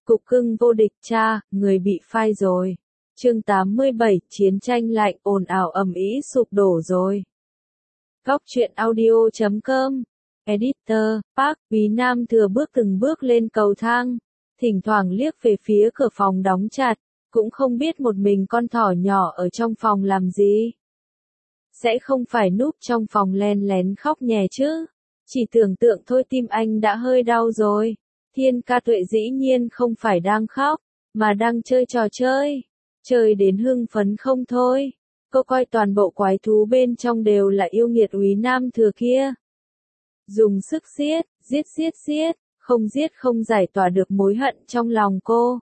Cục cưng vô địch cha, người bị phai rồi. Chương 87, chiến tranh lạnh ồn ào ầm ĩ sụp đổ rồi. Góc truyện audio.com. Editor, Park, Quý Nam Thừa bước từng bước lên cầu thang, thỉnh thoảng liếc về phía cửa phòng đóng chặt, cũng không biết một mình con thỏ nhỏ ở trong phòng làm gì. Sẽ không phải núp trong phòng len lén khóc nhè chứ? Chỉ tưởng tượng thôi tim anh đã hơi đau rồi. Thiên Ca Tuệ dĩ nhiên không phải đang khóc, mà đang chơi trò chơi. Chơi đến hưng phấn không thôi. Cô coi toàn bộ quái thú bên trong đều là yêu nghiệt Úy Nam Thừa kia. Dùng sức giết, không giết không giải tỏa được mối hận trong lòng cô.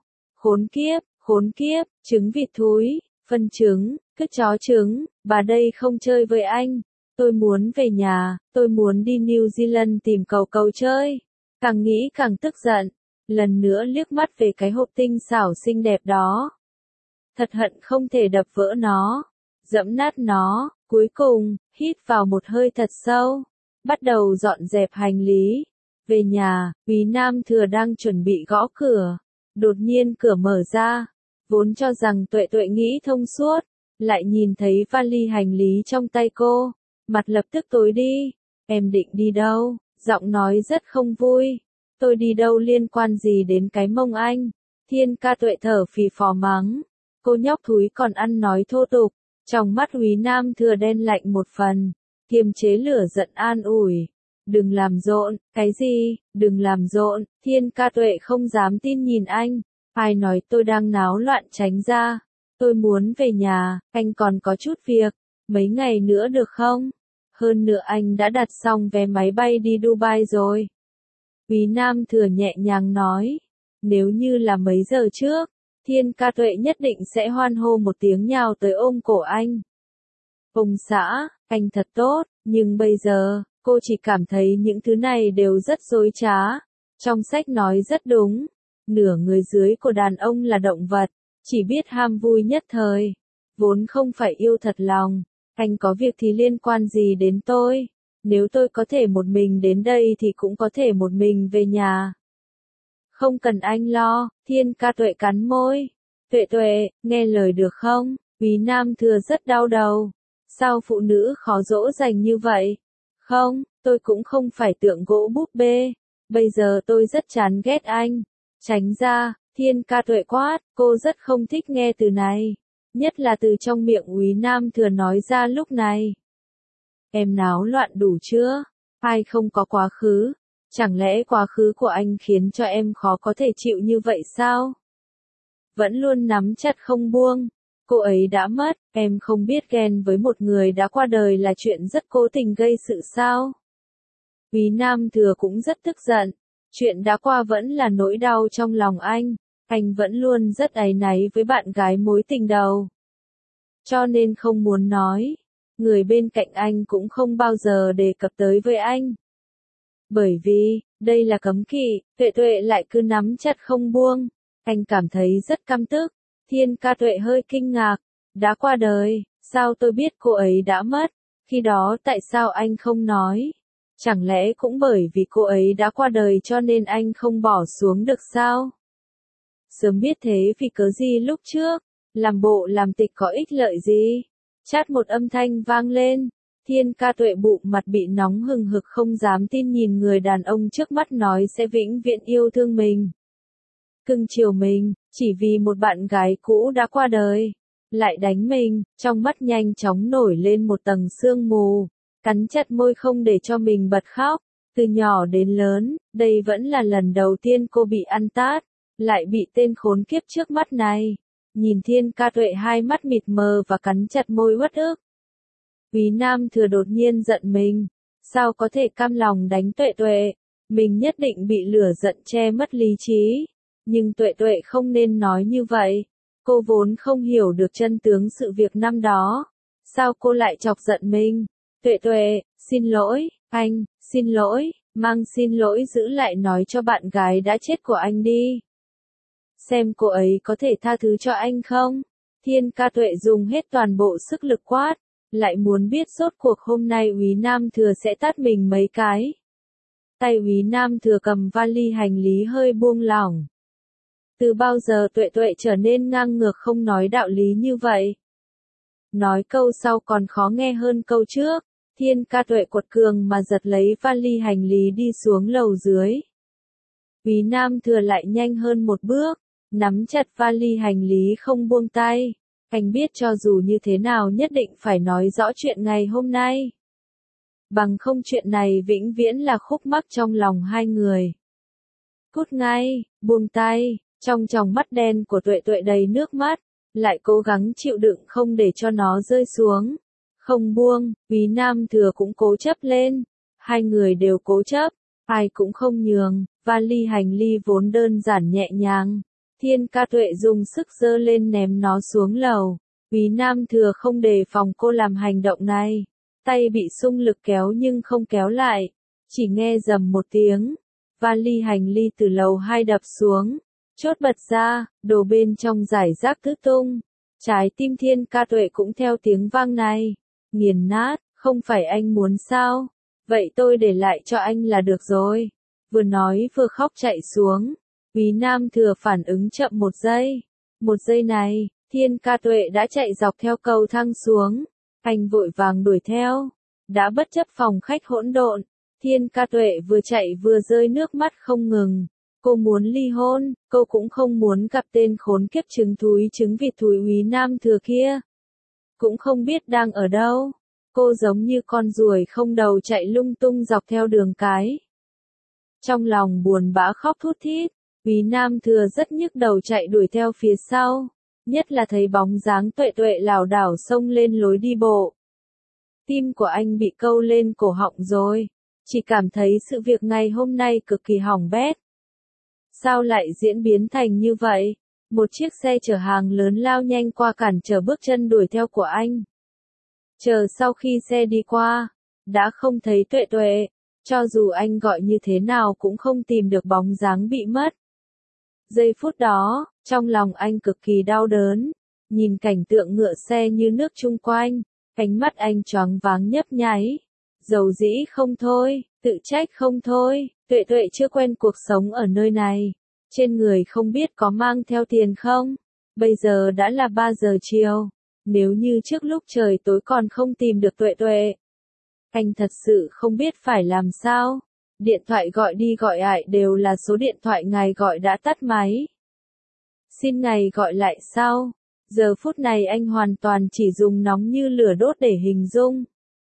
Khốn kiếp, trứng vịt thúi, phân trứng, cứt chó trứng, bà đây không chơi với anh. Tôi muốn về nhà, tôi muốn đi New Zealand tìm cậu chơi. Càng nghĩ càng tức giận, lần nữa liếc mắt về cái hộp tinh xảo xinh đẹp đó. Thật hận không thể đập vỡ nó, dẫm nát nó, cuối cùng, hít vào một hơi thật sâu, bắt đầu dọn dẹp hành lý. Về nhà, Úy Nam Thừa đang chuẩn bị gõ cửa, đột nhiên cửa mở ra, vốn cho rằng Tuệ Tuệ nghĩ thông suốt, lại nhìn thấy vali hành lý trong tay cô, mặt lập tức tối đi. Em định đi đâu? Giọng nói rất không vui. Tôi đi đâu liên quan gì đến cái mông anh? Thiên Ca Tuệ thở phì phò mắng. Cô nhóc thúi còn ăn nói thô tục. Trong mắt Úy Nam Thừa đen lạnh một phần. Kiềm chế lửa giận an ủi. Đừng làm rộn. Cái gì? Đừng làm rộn. Thiên Ca Tuệ không dám tin nhìn anh. Ai nói tôi đang náo loạn, tránh ra. Tôi muốn về nhà, anh còn có chút việc. Mấy ngày nữa được không? Hơn nữa anh đã đặt xong vé máy bay đi Dubai rồi. Úy Nam Thừa nhẹ nhàng nói. Nếu như là mấy giờ trước, Thiên Ca Tuệ nhất định sẽ hoan hô một tiếng nhào tới ôm cổ anh. Ông xã, anh thật tốt, nhưng bây giờ, cô chỉ cảm thấy những thứ này đều rất dối trá. Trong sách nói rất đúng, nửa người dưới của đàn ông là động vật, chỉ biết ham vui nhất thời, vốn không phải yêu thật lòng. Anh có việc thì liên quan gì đến tôi? Nếu tôi có thể một mình đến đây thì cũng có thể một mình về nhà. Không cần anh lo. Thiên Ca Tuệ cắn môi. Tuệ, nghe lời được không? Úy Nam Thừa rất đau đầu. Sao phụ nữ khó dỗ dành như vậy? Không, tôi cũng không phải tượng gỗ búp bê. Bây giờ tôi rất chán ghét anh. Tránh ra. Thiên Ca Tuệ quát. Cô rất không thích nghe từ này. Nhất là từ trong miệng Úy Nam Thừa nói ra lúc này. Em náo loạn đủ chưa? Ai không có quá khứ? Chẳng lẽ quá khứ của anh khiến cho em khó có thể chịu như vậy sao? Vẫn luôn nắm chặt không buông. Cô ấy đã mất, em không biết ghen với một người đã qua đời là chuyện rất cố tình gây sự sao? Úy Nam Thừa cũng rất tức giận. Chuyện đã qua vẫn là nỗi đau trong lòng anh. Anh vẫn luôn rất áy náy với bạn gái mối tình đầu. Cho nên không muốn nói. Người bên cạnh anh cũng không bao giờ đề cập tới với anh. Bởi vì, đây là cấm kỵ, Tuệ lại cứ nắm chặt không buông. Anh cảm thấy rất căm tức. Thiên Ca Tuệ hơi kinh ngạc. Đã qua đời, sao tôi biết cô ấy đã mất? Khi đó tại sao anh không nói? Chẳng lẽ cũng bởi vì cô ấy đã qua đời cho nên anh không bỏ xuống được sao? Sớm biết thế vì cớ gì lúc trước, làm bộ làm tịch có ích lợi gì? Chát một âm thanh vang lên. Thiên Ca Tuệ bụng mặt bị nóng hừng hực không dám tin nhìn người đàn ông trước mắt nói sẽ vĩnh viễn yêu thương mình. Cưng chiều mình, chỉ vì một bạn gái cũ đã qua đời. Lại đánh mình, trong mắt nhanh chóng nổi lên một tầng sương mù. Cắn chặt môi không để cho mình bật khóc. Từ nhỏ đến lớn, đây vẫn là lần đầu tiên cô bị ăn tát. Lại bị tên khốn kiếp trước mắt này. Nhìn Thiên Ca Tuệ hai mắt mịt mờ và cắn chặt môi uất ức. Úy Nam Thừa đột nhiên giận mình. Sao có thể cam lòng đánh Tuệ? Mình nhất định bị lửa giận che mất lý trí. Nhưng Tuệ không nên nói như vậy. Cô vốn không hiểu được chân tướng sự việc năm đó. Sao cô lại chọc giận mình? Tuệ, xin lỗi, anh, xin lỗi, mang xin lỗi giữ lại nói cho bạn gái đã chết của anh đi. Xem cô ấy có thể tha thứ cho anh không? Thiên Ca Tuệ dùng hết toàn bộ sức lực quát. Lại muốn biết rốt cuộc hôm nay Úy Nam Thừa sẽ tát mình mấy cái. Tay Úy Nam Thừa cầm vali hành lý hơi buông lỏng. Từ bao giờ Tuệ Tuệ trở nên ngang ngược không nói đạo lý như vậy? Nói câu sau còn khó nghe hơn câu trước. Thiên Ca Tuệ quật cường mà giật lấy vali hành lý đi xuống lầu dưới. Quý Nam Thừa lại nhanh hơn một bước, nắm chặt vali hành lý không buông tay. Anh biết cho dù như thế nào nhất định phải nói rõ chuyện ngày hôm nay. Bằng không chuyện này vĩnh viễn là khúc mắc trong lòng hai người. Cút ngay, buông tay, trong tròng mắt đen của Tuệ Tuệ đầy nước mắt, lại cố gắng chịu đựng không để cho nó rơi xuống. Không buông, Quý Nam Thừa cũng cố chấp lên. Hai người đều cố chấp, ai cũng không nhường, vali hành lý vốn đơn giản nhẹ nhàng. Thiên Ca Tuệ dùng sức giơ lên ném nó xuống lầu. Quý Nam Thừa không đề phòng cô làm hành động này. Tay bị xung lực kéo nhưng không kéo lại. Chỉ nghe rầm một tiếng. Vali hành lý từ lầu 2 đập xuống. Chốt bật ra, đồ bên trong rải rác tứ tung. Trái tim Thiên Ca Tuệ cũng theo tiếng vang này. Nghiền nát, không phải anh muốn sao? Vậy tôi để lại cho anh là được rồi. Vừa nói vừa khóc chạy xuống. Quý Nam Thừa phản ứng chậm một giây. Một giây này, Thiên Ca Tuệ đã chạy dọc theo cầu thang xuống. Anh vội vàng đuổi theo. Đã bất chấp phòng khách hỗn độn. Thiên Ca Tuệ vừa chạy vừa rơi nước mắt không ngừng. Cô muốn ly hôn, cô cũng không muốn gặp tên khốn kiếp trứng vịt thúi Quý Nam Thừa kia. Cũng không biết đang ở đâu. Cô giống như con ruồi không đầu chạy lung tung dọc theo đường cái. Trong lòng buồn bã khóc thút thít, Quý Nam Thừa rất nhức đầu chạy đuổi theo phía sau. Nhất là thấy bóng dáng Tuệ Tuệ lảo đảo xông lên lối đi bộ. Tim của anh bị câu lên cổ họng rồi. Chỉ cảm thấy sự việc ngày hôm nay cực kỳ hỏng bét. Sao lại diễn biến thành như vậy? Một chiếc xe chở hàng lớn lao nhanh qua cản trở bước chân đuổi theo của anh. Chờ sau khi xe đi qua, đã không thấy Tuệ Tuệ. Cho dù anh gọi như thế nào cũng không tìm được bóng dáng bị mất. Giây phút đó, trong lòng anh cực kỳ đau đớn. Nhìn cảnh tượng ngựa xe như nước chung quanh, ánh mắt anh choáng váng nhấp nháy. Dầu dĩ không thôi, tự trách không thôi, Tuệ Tuệ chưa quen cuộc sống ở nơi này. Trên người không biết có mang theo tiền không? Bây giờ đã là 3 giờ chiều. Nếu như trước lúc trời tối còn không tìm được Tuệ Tuệ, anh thật sự không biết phải làm sao. Điện thoại gọi đi gọi lại đều là số điện thoại ngài gọi đã tắt máy. Xin ngài gọi lại sau. Giờ phút này anh hoàn toàn chỉ dùng nóng như lửa đốt để hình dung.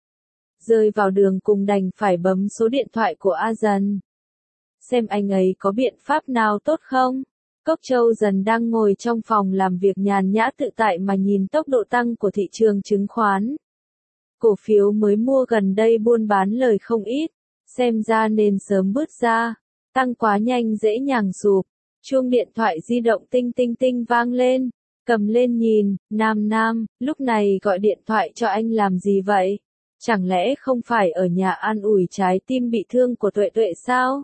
Rơi vào đường cùng đành phải bấm số điện thoại của A Dần. Xem anh ấy có biện pháp nào tốt không? Cốc Châu Dần đang ngồi trong phòng làm việc nhàn nhã tự tại mà nhìn tốc độ tăng của thị trường chứng khoán. Cổ phiếu mới mua gần đây buôn bán lời không ít, xem ra nên sớm bứt ra, tăng quá nhanh dễ nhàng sụp. Chuông điện thoại di động tinh tinh tinh vang lên, cầm lên nhìn, Nam, lúc này gọi điện thoại cho anh làm gì vậy? Chẳng lẽ không phải ở nhà an ủi trái tim bị thương của Tuệ Tuệ sao?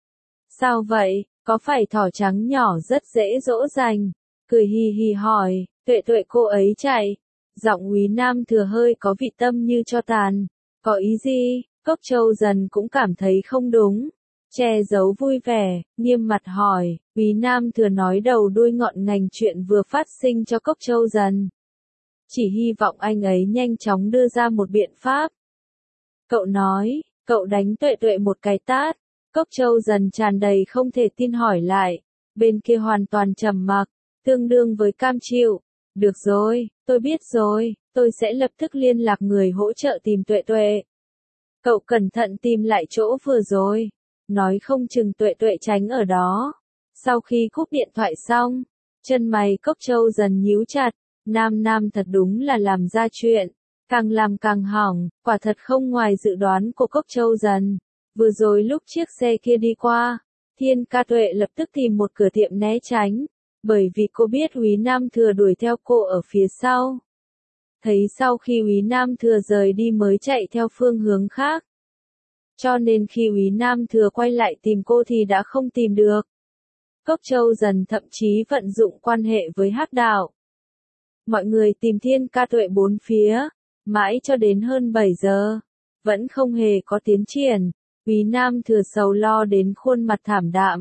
Sao vậy, có phải thỏ trắng nhỏ rất dễ dỗ dành? Cười hì hì hỏi, Tuệ Tuệ cô ấy chạy. Giọng Quý Nam Thừa hơi có vị tâm như cho tàn. Có ý gì? Cốc Châu Dần cũng cảm thấy không đúng. Che giấu vui vẻ, nghiêm mặt hỏi, Quý Nam Thừa nói đầu đuôi ngọn ngành chuyện vừa phát sinh cho Cốc Châu Dần. Chỉ hy vọng anh ấy nhanh chóng đưa ra một biện pháp. Cậu nói, cậu đánh Tuệ Tuệ một cái tát. Cốc Châu Dần tràn đầy không thể tin hỏi lại. Bên kia hoàn toàn trầm mặc, tương đương với cam chịu. Được rồi, tôi biết rồi, tôi sẽ lập tức liên lạc người hỗ trợ tìm Tuệ Tuệ. Cậu cẩn thận tìm lại chỗ vừa rồi. Nói không chừng Tuệ Tuệ tránh ở đó. Sau khi cúp điện thoại xong, chân mày Cốc Châu Dần nhíu chặt. Nam thật đúng là làm ra chuyện. Càng làm càng hỏng, quả thật không ngoài dự đoán của Cốc Châu Dần. Vừa rồi lúc chiếc xe kia đi qua, Thiên Ca Tuệ lập tức tìm một cửa tiệm né tránh. Bởi vì cô biết Quý Nam Thừa đuổi theo cô ở phía sau. Thấy sau khi Quý Nam Thừa rời đi mới chạy theo phương hướng khác. Cho nên khi Quý Nam Thừa quay lại tìm cô thì đã không tìm được. Cốc Châu Dần thậm chí vận dụng quan hệ với Hắc Đạo. Mọi người tìm Thiên Ca Tuệ bốn phía, mãi cho đến hơn 7 giờ, vẫn không hề có tiến triển. Quý Nam Thừa sầu lo đến khuôn mặt thảm đạm,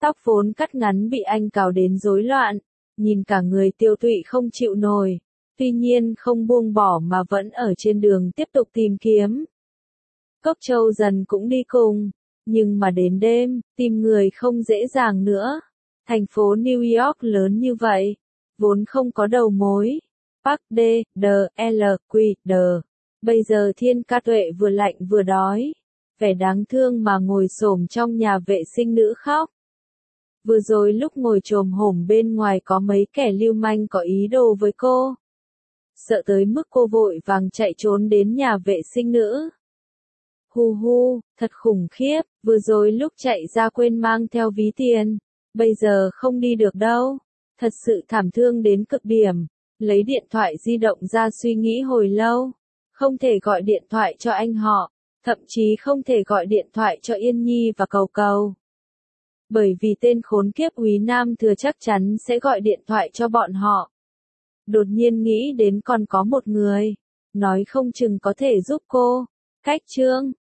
Tóc vốn cắt ngắn bị anh cào đến rối loạn, nhìn cả người tiêu tụy không chịu nổi, tuy nhiên không buông bỏ mà vẫn ở trên đường tiếp tục tìm kiếm. Cốc Châu dần cũng đi cùng, nhưng mà đến đêm, tìm người không dễ dàng nữa. Thành phố New York lớn như vậy, vốn không có đầu mối. Park D, D, L, Q, D. Bây giờ Thiên Ca Tuệ vừa lạnh vừa đói, vẻ đáng thương mà ngồi xổm trong nhà vệ sinh nữ khóc. Vừa rồi lúc ngồi chồm hổm bên ngoài có mấy kẻ lưu manh có ý đồ với cô. Sợ tới mức cô vội vàng chạy trốn đến nhà vệ sinh nữ. Hu hu, thật khủng khiếp, vừa rồi lúc chạy ra quên mang theo ví tiền, bây giờ không đi được đâu. Thật sự thảm thương đến cực điểm, lấy điện thoại di động ra suy nghĩ hồi lâu. Không thể gọi điện thoại cho anh họ, thậm chí không thể gọi điện thoại cho Yên Nhi và Cầu Cầu. Bởi vì tên khốn kiếp Úy Nam Thừa chắc chắn sẽ gọi điện thoại cho bọn họ. Đột nhiên nghĩ đến còn có một người, nói không chừng có thể giúp cô. Cách Trương